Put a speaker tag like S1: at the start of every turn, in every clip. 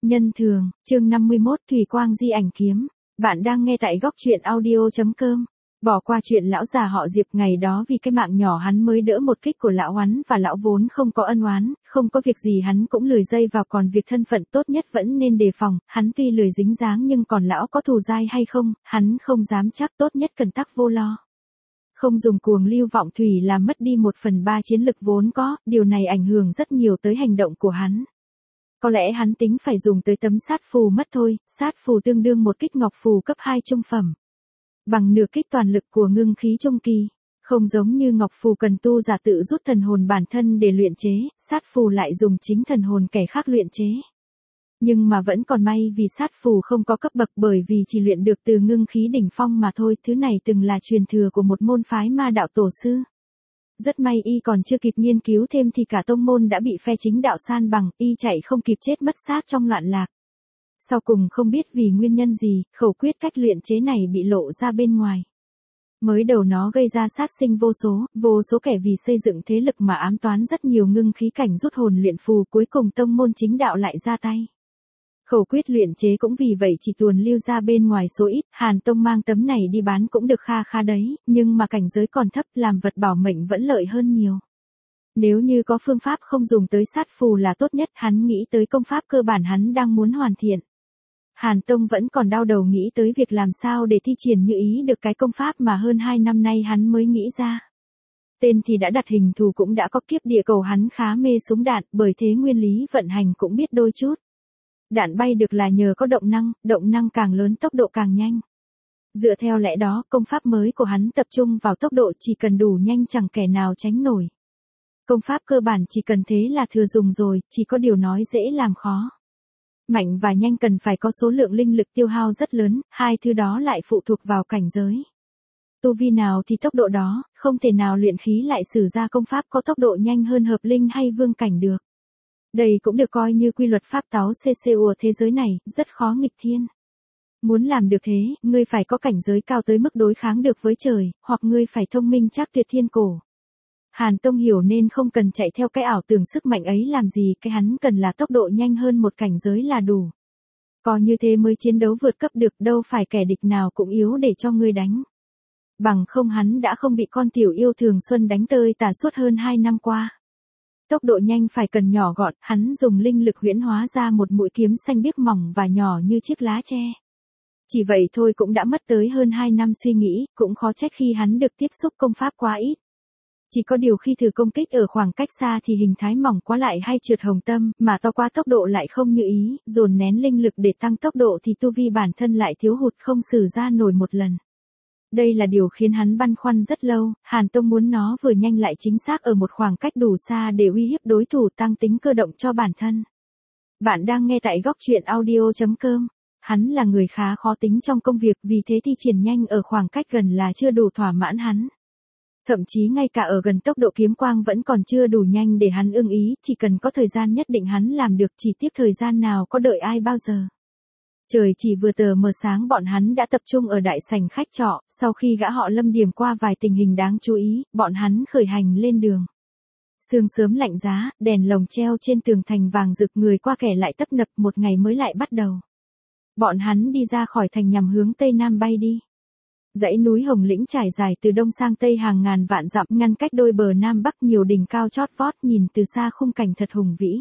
S1: Nhân thường, chương 51 Thủy Quang Di Ảnh Kiếm. Bạn đang nghe tại góc truyện audio.com. Bỏ qua chuyện lão già họ Diệp, ngày đó vì cái mạng nhỏ hắn mới đỡ một kích của lão hắn, và lão vốn không có ân oán, không có việc gì hắn cũng lười dây vào, còn việc thân phận tốt nhất vẫn nên đề phòng. Hắn tuy lười dính dáng nhưng còn lão có thù dai hay không, hắn không dám chắc, tốt nhất cần tắc vô lo. Không dùng cuồng lưu vọng thủy làm mất đi 1/3 chiến lực vốn có, điều này ảnh hưởng rất nhiều tới hành động của hắn. Có lẽ hắn tính phải dùng tới tấm sát phù mất thôi, sát phù tương đương một kích ngọc phù cấp 2 trung phẩm. Bằng nửa kích toàn lực của ngưng khí trung kỳ, không giống như ngọc phù cần tu giả tự rút thần hồn bản thân để luyện chế, sát phù lại dùng chính thần hồn kẻ khác luyện chế. Nhưng mà vẫn còn may vì sát phù không có cấp bậc, bởi vì chỉ luyện được từ ngưng khí đỉnh phong mà thôi, thứ này từng là truyền thừa của một môn phái ma đạo tổ sư. Rất may y còn chưa kịp nghiên cứu thêm thì cả tông môn đã bị phe chính đạo san bằng, y chạy không kịp chết mất xác trong loạn lạc. Sau cùng không biết vì nguyên nhân gì, khẩu quyết cách luyện chế này bị lộ ra bên ngoài. Mới đầu nó gây ra sát sinh vô số kẻ vì xây dựng thế lực mà ám toán rất nhiều ngưng khí cảnh rút hồn luyện phù, cuối cùng tông môn chính đạo lại ra tay. Khẩu quyết luyện chế cũng vì vậy chỉ tuồn lưu ra bên ngoài số ít, Hàn Tông mang tấm này đi bán cũng được kha đấy, nhưng mà cảnh giới còn thấp, làm vật bảo mệnh vẫn lợi hơn nhiều. Nếu như có phương pháp không dùng tới sát phù là tốt nhất, hắn nghĩ tới công pháp cơ bản hắn đang muốn hoàn thiện. Hàn Tông vẫn còn đau đầu nghĩ tới việc làm sao để thi triển như ý được cái công pháp mà hơn 2 năm nay hắn mới nghĩ ra. Tên thì đã đặt, hình thù cũng đã có, kiếp địa cầu hắn khá mê súng đạn, bởi thế nguyên lý vận hành cũng biết đôi chút. Đạn bay được là nhờ có động năng càng lớn tốc độ càng nhanh. Dựa theo lẽ đó, công pháp mới của hắn tập trung vào tốc độ, chỉ cần đủ nhanh chẳng kẻ nào tránh nổi. Công pháp cơ bản chỉ cần thế là thừa dùng rồi, chỉ có điều nói dễ làm khó. Mạnh và nhanh cần phải có số lượng linh lực tiêu hao rất lớn, hai thứ đó lại phụ thuộc vào cảnh giới. Tu vi nào thì tốc độ đó, không thể nào luyện khí lại sử ra công pháp có tốc độ nhanh hơn hợp linh hay vương cảnh được. Đây cũng được coi như quy luật pháp táo CCU thế giới này, rất khó nghịch thiên. Muốn làm được thế, ngươi phải có cảnh giới cao tới mức đối kháng được với trời, hoặc ngươi phải thông minh chắc tuyệt thiên cổ. Hàn Tông hiểu nên không cần chạy theo cái ảo tưởng sức mạnh ấy làm gì, cái hắn cần là tốc độ nhanh hơn một cảnh giới là đủ. Có như thế mới chiến đấu vượt cấp được, đâu phải kẻ địch nào cũng yếu để cho ngươi đánh. Bằng không hắn đã không bị con tiểu yêu Thường Xuân đánh tơi tả suốt hơn 2 năm qua. Tốc độ nhanh phải cần nhỏ gọn, hắn dùng linh lực huyễn hóa ra một mũi kiếm xanh biếc mỏng và nhỏ như chiếc lá tre. Chỉ vậy thôi cũng đã mất tới hơn 2 năm suy nghĩ, cũng khó trách khi hắn được tiếp xúc công pháp quá ít. Chỉ có điều khi thử công kích ở khoảng cách xa thì hình thái mỏng quá lại hay trượt hồng tâm, mà to quá tốc độ lại không như ý, dồn nén linh lực để tăng tốc độ thì tu vi bản thân lại thiếu hụt, không sử ra nổi một lần. Đây là điều khiến hắn băn khoăn rất lâu, Hàn Tông muốn nó vừa nhanh lại chính xác ở một khoảng cách đủ xa để uy hiếp đối thủ, tăng tính cơ động cho bản thân. Bạn đang nghe tại góc truyện audio.com. Hắn là người khá khó tính trong công việc, vì thế thi triển nhanh ở khoảng cách gần là chưa đủ thỏa mãn hắn. Thậm chí ngay cả ở gần tốc độ kiếm quang vẫn còn chưa đủ nhanh để hắn ưng ý, chỉ cần có thời gian nhất định hắn làm được, chỉ tiếc thời gian nào có đợi ai bao giờ. Trời chỉ vừa tờ mờ sáng bọn hắn đã tập trung ở đại sảnh khách trọ, sau khi gã họ Lâm điểm qua vài tình hình đáng chú ý, bọn hắn khởi hành lên đường. Sương sớm lạnh giá, đèn lồng treo trên tường thành vàng rực, người qua kẻ lại tấp nập, một ngày mới lại bắt đầu. Bọn hắn đi ra khỏi thành nhằm hướng tây nam bay đi. Dãy núi Hồng Lĩnh trải dài từ đông sang tây hàng ngàn vạn dặm, ngăn cách đôi bờ nam bắc nhiều đỉnh cao chót vót, nhìn từ xa khung cảnh thật hùng vĩ.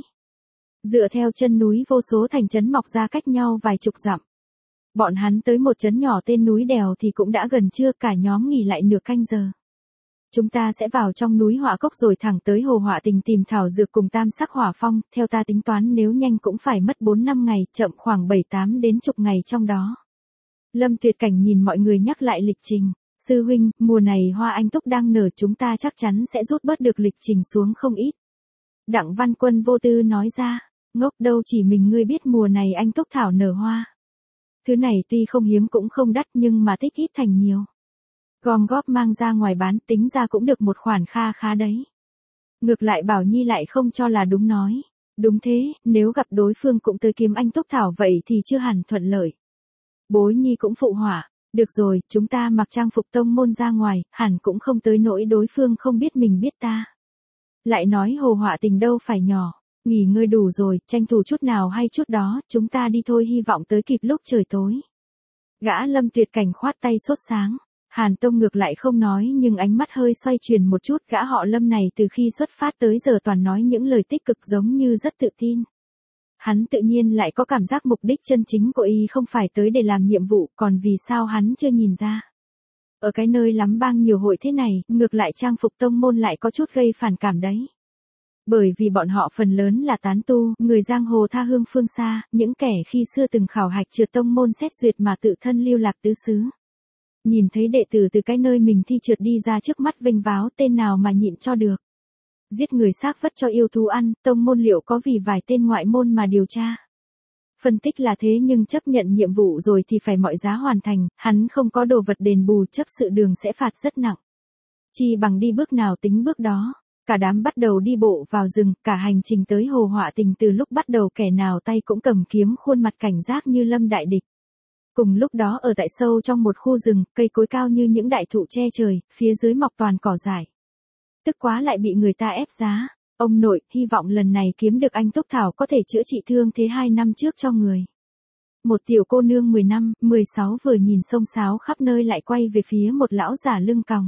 S1: Dựa theo chân núi vô số thành trấn mọc ra cách nhau vài chục dặm. Bọn hắn tới một trấn nhỏ tên núi Đèo thì cũng đã gần trưa, cả nhóm nghỉ lại nửa canh giờ. Chúng ta sẽ vào trong núi Hỏa Cốc rồi thẳng tới Hồ Hỏa Tình tìm thảo dược cùng tam sắc hỏa phong, theo ta tính toán nếu nhanh cũng phải mất 4-5 ngày, chậm khoảng 7-8 đến chục ngày trong đó. Lâm Tuyệt Cảnh nhìn mọi người nhắc lại lịch trình. Sư huynh, mùa này hoa anh túc đang nở, chúng ta chắc chắn sẽ rút bớt được lịch trình xuống không ít. Đặng Văn Quân vô tư nói ra, ngốc đâu, chỉ mình ngươi biết mùa này anh túc thảo nở hoa. Thứ này tuy không hiếm cũng không đắt nhưng mà tích ít thành nhiều. Gom góp mang ra ngoài bán, tính ra cũng được một khoản khá đấy. Ngược lại Bảo Nhi lại không cho là đúng, nói. Đúng thế, nếu gặp đối phương cũng tới kiếm anh túc thảo vậy thì chưa hẳn thuận lợi. Bối Nhi cũng phụ họa, được rồi, chúng ta mặc trang phục tông môn ra ngoài, hẳn cũng không tới nỗi đối phương không biết mình biết ta. Lại nói Hồ Hỏa Tình đâu phải nhỏ, Nghỉ ngơi đủ rồi, tranh thủ chút nào hay chút đó, chúng ta đi thôi, hy vọng tới kịp lúc trời tối. Gã Lâm Tuyệt Cảnh khoát tay sốt sáng. Hàn Tông ngược lại không nói nhưng ánh mắt hơi xoay chuyển một chút, gã họ Lâm này từ khi xuất phát tới giờ toàn nói những lời tích cực giống như rất tự tin. Hắn tự nhiên lại có cảm giác mục đích chân chính của y không phải tới để làm nhiệm vụ, còn vì sao hắn chưa nhìn ra. Ở cái nơi lắm bang nhiều hội thế này, ngược lại trang phục tông môn lại có chút gây phản cảm đấy. Bởi vì bọn họ phần lớn là tán tu, người giang hồ tha hương phương xa, những kẻ khi xưa từng khảo hạch trượt tông môn xét duyệt mà tự thân lưu lạc tứ xứ. Nhìn thấy đệ tử từ cái nơi mình thi trượt đi ra trước mắt vênh váo, tên nào mà nhịn cho được. Giết người xác vất cho yêu thú ăn, tông môn liệu có vì vài tên ngoại môn mà điều tra. Phân tích là thế nhưng chấp nhận nhiệm vụ rồi thì phải mọi giá hoàn thành, hắn không có đồ vật đền bù, chấp sự đường sẽ phạt rất nặng. Chi bằng đi bước nào tính bước đó. Cả đám bắt đầu đi bộ vào rừng, cả hành trình tới Hồ Họa Tình từ lúc bắt đầu kẻ nào tay cũng cầm kiếm, khuôn mặt cảnh giác như lâm đại địch. Cùng lúc đó ở tại sâu trong một khu rừng, cây cối cao như những đại thụ che trời, phía dưới mọc toàn cỏ dại. Tức quá lại bị người ta ép giá. Ông nội, hy vọng lần này kiếm được anh Túc Thảo có thể chữa trị thương thế 2 năm trước cho người. Một tiểu cô nương 10 năm, 16 vừa nhìn xông xáo khắp nơi lại quay về phía một lão già lưng còng.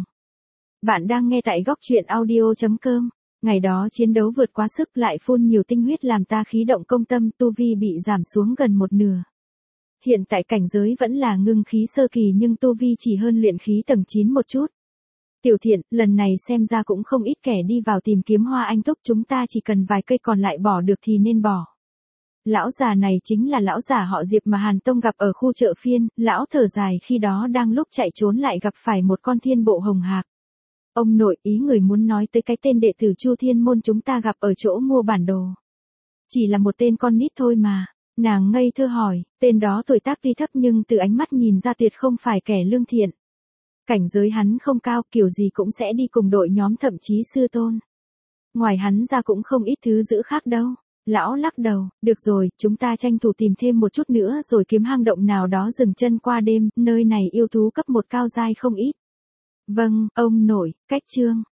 S1: Bạn đang nghe tại góc truyện audio.com. Ngày đó chiến đấu vượt quá sức lại phun nhiều tinh huyết làm ta khí động công tâm, tu vi bị giảm xuống gần một nửa. Hiện tại cảnh giới vẫn là ngưng khí sơ kỳ nhưng tu vi chỉ hơn luyện khí tầng 9 một chút. Tiểu Thiện, lần này xem ra cũng không ít kẻ đi vào tìm kiếm Hoa Anh Túc, chúng ta chỉ cần vài cây còn lại bỏ được thì nên bỏ. Lão già này chính là lão già họ Diệp mà Hàn Tông gặp ở khu chợ phiên, lão thở dài khi đó đang lúc chạy trốn lại gặp phải một con thiên bộ hồng hạc. Ông nội, ý người muốn nói tới cái tên đệ tử Chu Thiên Môn chúng ta gặp ở chỗ mua bản đồ. Chỉ là một tên con nít thôi mà. Nàng ngây thơ hỏi, tên đó tuổi tác tuy thấp nhưng từ ánh mắt nhìn ra tuyệt không phải kẻ lương thiện. Cảnh giới hắn không cao, kiểu gì cũng sẽ đi cùng đội nhóm, thậm chí sư tôn. Ngoài hắn ra cũng không ít thứ giữ khác đâu. Lão lắc đầu, được rồi, chúng ta tranh thủ tìm thêm một chút nữa rồi kiếm hang động nào đó dừng chân qua đêm, nơi này yêu thú cấp 1 cao dai không ít. Vâng, ông nội, cách chương.